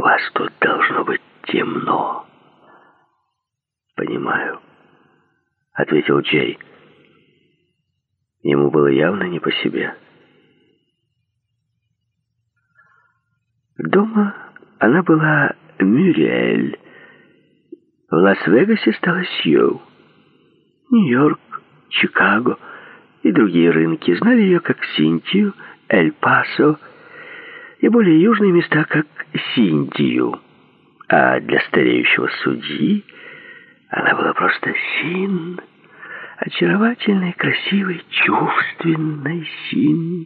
вас тут должно быть темно. Понимаю, ответил Джей. Ему было явно не по себе. Дома она была Мюриэль. В Лас-Вегасе стала Сью. Нью-Йорк, Чикаго и другие рынки знали ее как Синтию, Эль-Пасо и более южные места как Синдию. А для стареющего судьи она была просто Син, очаровательной, красивой, чувственной Син.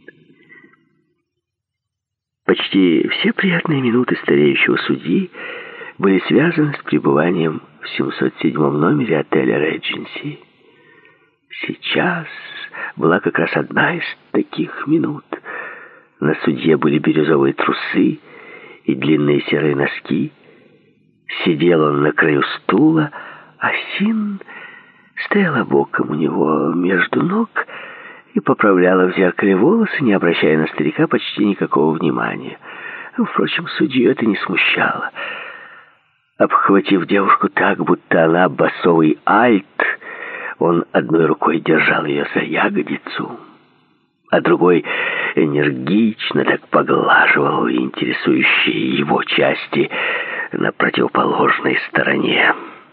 Почти все приятные минуты стареющего судьи были связаны с пребыванием в 707 номере отеля «Редженси». Сейчас была как раз одна из таких минут. На судье были бирюзовые трусы и длинные серые носки. Сидел он на краю стула, а Син стояла боком у него между ног и поправляла в зеркале волосы, не обращая на старика почти никакого внимания. Впрочем, судью это не смущало. Обхватив девушку так, будто она басовый альт, он одной рукой держал ее за ягодицу, а другой энергично так поглаживал интересующие его части на противоположной стороне.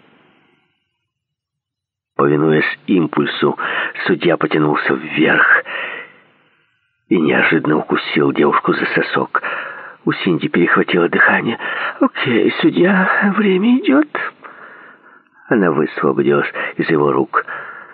Повинуясь импульсу, судья потянулся вверх и неожиданно укусил девушку за сосок. У Синди перехватило дыхание. «Окей, судья, время идет». Она высвободилась из его рук.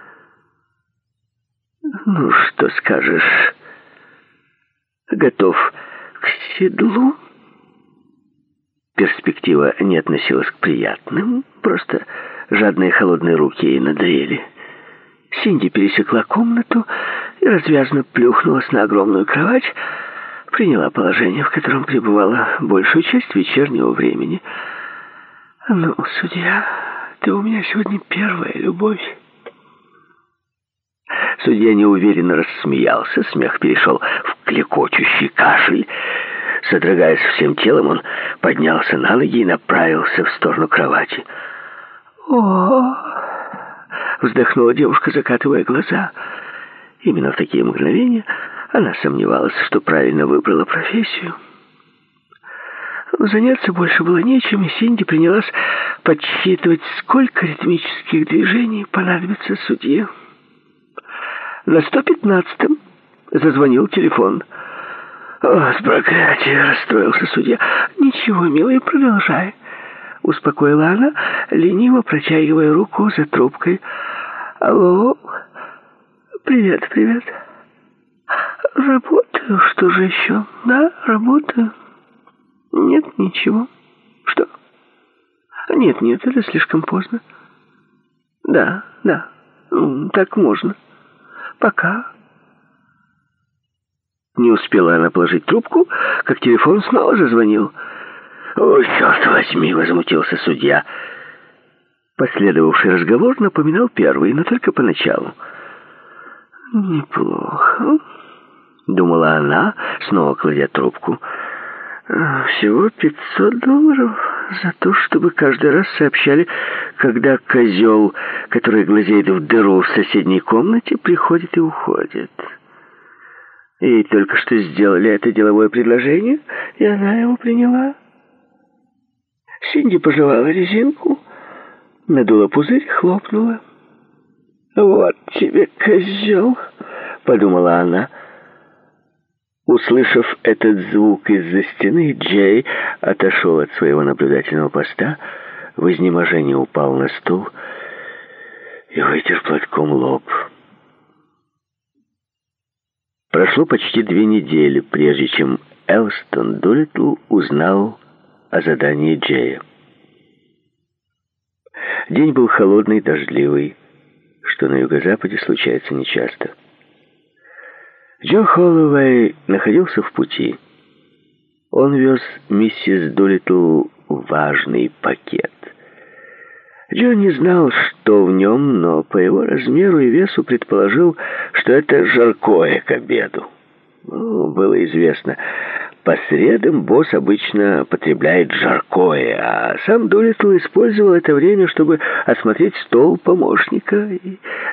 «Ну, что скажешь? Готов к седлу?» Перспектива не относилась к приятным, просто жадные холодные руки ей надоели. Синди пересекла комнату и развязно плюхнулась на огромную кровать, приняла положение, в котором пребывала большую часть вечернего времени. «Ну, судья, ты у меня сегодня первая любовь». Судья неуверенно рассмеялся, смех перешел в клекочущий кашель. Содрогаясь всем телом, он поднялся на ноги и направился в сторону кровати. «О!» — вздохнула девушка, закатывая глаза. Именно в такие мгновения она сомневалась, что правильно выбрала профессию. Заняться больше было нечем, и Синди принялась подсчитывать, сколько ритмических движений понадобится судье. На 115-м зазвонил телефон. «О, с проклятия!» — расстроился судья. «Ничего, милый, продолжай», — успокоила она, лениво протягивая руку за трубкой. «Алло, привет, привет. Работаю, что же еще? Да, работаю. Нет, ничего. Что? Нет, это слишком поздно. Да, так можно. Пока». Не успела она положить трубку, как телефон снова зазвонил. «О, черт возьми!» — возмутился судья. Последовавший разговор напоминал первый, но только поначалу. «Неплохо», — думала она, снова кладя трубку. «Всего $500 за то, чтобы каждый раз сообщали, когда козел, который глазеет в дыру в соседней комнате, приходит и уходит. И только что сделали это деловое предложение, и она его приняла». Синди пожевала резинку, надула пузырь, хлопнула. «Вот тебе, козел!» — подумала она. Услышав этот звук из-за стены, Джей отошел от своего наблюдательного поста, в изнеможении упал на стул и вытер платком лоб. Прошло почти 2 недели, прежде чем Элстон Дулиттл узнал о задании Джея. День был холодный, дождливый, что на юго-западе случается нечасто. Джо Холлоуэй находился в пути. Он вез миссис Дулиттл важный пакет. Джо не знал, что в нем, но по его размеру и весу предположил, что это жаркое к обеду. Было известно, По средам босс обычно потребляет жаркое, а сам Дулиттл использовал это время, чтобы осмотреть стол помощника и